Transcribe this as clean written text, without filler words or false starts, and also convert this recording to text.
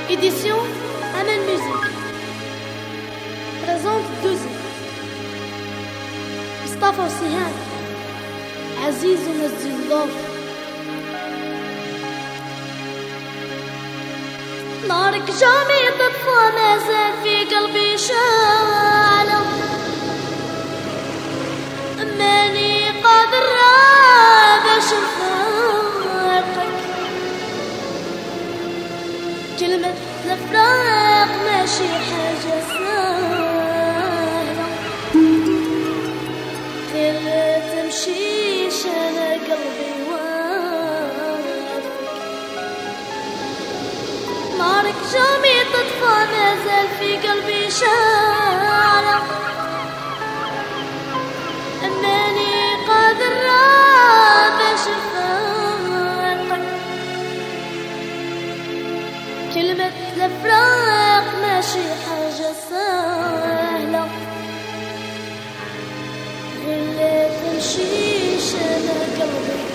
Édition Amen Musique présente Douzi مصطفى وسهام عزيز ومجدي الضوف. نارك جامي تطفى ما زال في قلبي شعلة، ماني قادر باش نفارقك. كلمة الفراق ماشي حاجة سهلة، غير تمشيش أنا قلبي وافق. نارك جامي تطفى ما زال في قلبي شعلة، أنني قادر باش نفارقك. كلمة الفراق ماشي حاجة سهلة، غير تمشيش أنا قلبي